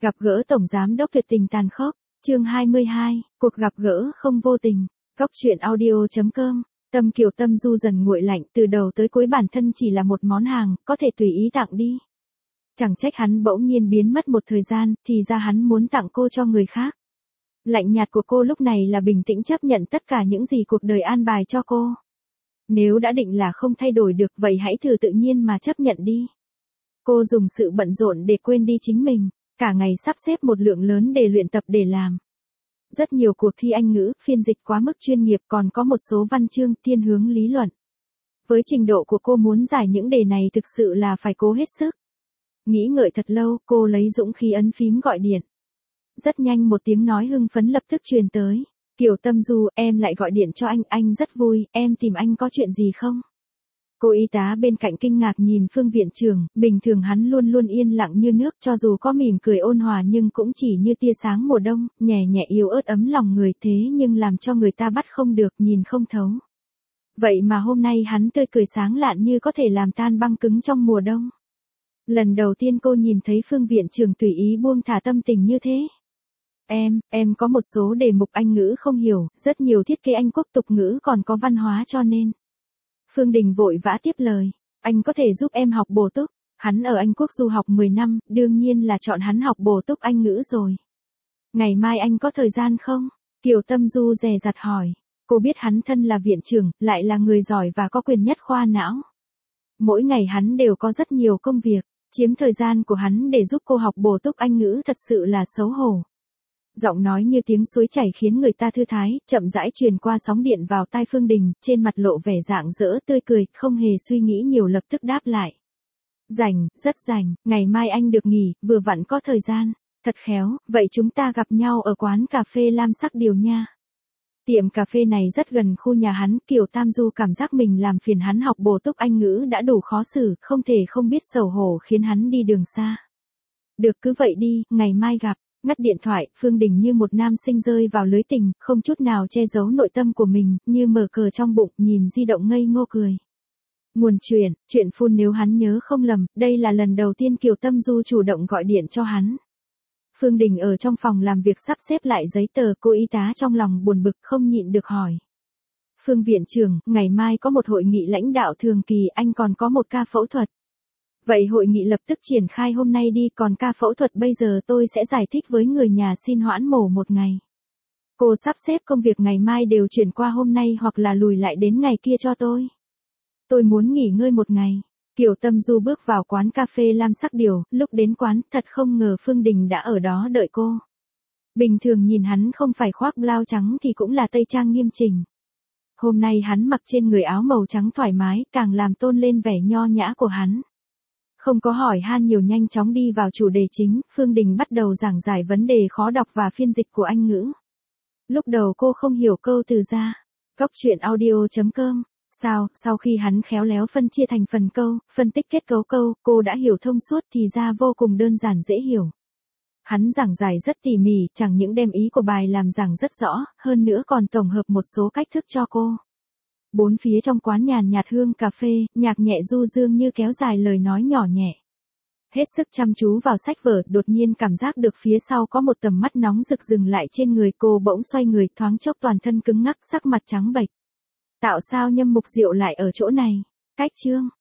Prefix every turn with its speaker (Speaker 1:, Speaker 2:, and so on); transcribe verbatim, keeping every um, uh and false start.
Speaker 1: Gặp gỡ Tổng Giám đốc tuyệt tình tàn khốc, chương hai mươi hai, cuộc gặp gỡ không vô tình, Cóc truyện audio chấm com. Tâm Kiều Tâm Du dần nguội lạnh, từ đầu tới cuối bản thân chỉ là một món hàng, có thể tùy ý tặng đi. Chẳng trách hắn bỗng nhiên biến mất một thời gian, thì ra hắn muốn tặng cô cho người khác. Lạnh nhạt của cô lúc này là bình tĩnh chấp nhận tất cả những gì cuộc đời an bài cho cô. Nếu đã định là không thay đổi được, vậy hãy thử tự nhiên mà chấp nhận đi. Cô dùng sự bận rộn để quên đi chính mình, cả ngày sắp xếp một lượng lớn để luyện tập để làm. Rất nhiều cuộc thi Anh ngữ, phiên dịch quá mức chuyên nghiệp, còn có một số văn chương thiên hướng lý luận. Với trình độ của cô, muốn giải những đề này thực sự là phải cố hết sức. Nghĩ ngợi thật lâu, cô lấy dũng khí ấn phím gọi điện. Rất nhanh một tiếng nói hưng phấn lập tức truyền tới. Kiều Tâm Du, em lại gọi điện cho anh, anh rất vui, em tìm anh có chuyện gì không? Cô y tá bên cạnh kinh ngạc nhìn Phương viện trưởng, bình thường hắn luôn luôn yên lặng như nước, cho dù có mỉm cười ôn hòa nhưng cũng chỉ như tia sáng mùa đông, nhẹ nhẹ yếu ớt ấm lòng người, thế nhưng làm cho người ta bắt không được, nhìn không thấu. Vậy mà hôm nay hắn tươi cười sáng lạn như có thể làm tan băng cứng trong mùa đông. Lần đầu tiên cô nhìn thấy Phương viện trưởng tùy ý buông thả tâm tình như thế. Em, em có một số đề mục Anh ngữ không hiểu, rất nhiều thiết kế Anh quốc tục ngữ còn có văn hóa cho nên. Phương Đình vội vã tiếp lời, anh có thể giúp em học bổ túc, hắn ở Anh quốc du học mười năm, đương nhiên là chọn hắn học bổ túc Anh ngữ rồi. Ngày mai anh có thời gian không? Kiều Tâm Du dè dặt hỏi, cô biết hắn thân là viện trưởng, lại là người giỏi và có quyền nhất khoa não. Mỗi ngày hắn đều có rất nhiều công việc, chiếm thời gian của hắn để giúp cô học bổ túc Anh ngữ thật sự là xấu hổ. Giọng nói như tiếng suối chảy khiến người ta thư thái, chậm rãi truyền qua sóng điện vào tai Phương Đình, trên mặt lộ vẻ rạng rỡ tươi cười, không hề suy nghĩ nhiều lập tức đáp lại. Rảnh, rất rảnh, ngày mai anh được nghỉ, vừa vặn có thời gian. Thật khéo, vậy chúng ta gặp nhau ở quán cà phê Lam Sắc Điều nha. Tiệm cà phê này rất gần khu nhà hắn, Kiều Tam Du cảm giác mình làm phiền hắn học bổ túc Anh ngữ đã đủ khó xử, không thể không biết xấu hổ khiến hắn đi đường xa. Được, cứ vậy đi, ngày mai gặp. Ngắt điện thoại, Phương Đình như một nam sinh rơi vào lưới tình, không chút nào che giấu nội tâm của mình, như mở cờ trong bụng, nhìn di động ngây ngô cười. Nguồn chuyện, chuyện phun nếu hắn nhớ không lầm, đây là lần đầu tiên Kiều Tâm Du chủ động gọi điện cho hắn. Phương Đình ở trong phòng làm việc sắp xếp lại giấy tờ, cô y tá trong lòng buồn bực không nhịn được hỏi. Phương viện trưởng, ngày mai có một hội nghị lãnh đạo thường kỳ, anh còn có một ca phẫu thuật. Vậy hội nghị lập tức triển khai hôm nay đi, còn ca phẫu thuật bây giờ tôi sẽ giải thích với người nhà xin hoãn mổ một ngày. Cô sắp xếp công việc ngày mai đều chuyển qua hôm nay hoặc là lùi lại đến ngày kia cho tôi. Tôi muốn nghỉ ngơi một ngày. Kiều Tâm Du bước vào quán cà phê Lam Sắc Điều, lúc đến quán, thật không ngờ Phương Đình đã ở đó đợi cô. Bình thường nhìn hắn không phải khoác blau trắng thì cũng là tây trang nghiêm chỉnh. Hôm nay hắn mặc trên người áo màu trắng thoải mái, càng làm tôn lên vẻ nho nhã của hắn. Không có hỏi han nhiều, nhanh chóng đi vào chủ đề chính, Phương Đình bắt đầu giảng giải vấn đề khó đọc và phiên dịch của Anh ngữ. Lúc đầu cô không hiểu câu từ ra. Cóc truyện audio chấm com. Sao, sau khi hắn khéo léo phân chia thành phần câu, phân tích kết cấu câu, cô đã hiểu thông suốt thì ra vô cùng đơn giản dễ hiểu. Hắn giảng giải rất tỉ mỉ, chẳng những đem ý của bài làm giảng rất rõ, hơn nữa còn tổng hợp một số cách thức cho cô. Bốn phía trong quán nhàn nhạt hương cà phê, nhạc nhẹ du dương như kéo dài lời nói nhỏ nhẹ. Hết sức chăm chú vào sách vở, đột nhiên cảm giác được phía sau có một tầm mắt nóng rực dừng lại trên người cô, bỗng xoay người, thoáng chốc toàn thân cứng ngắc, sắc mặt trắng bệch. Tạo sao Nhâm Mục Diệu lại ở chỗ này? Cách chương.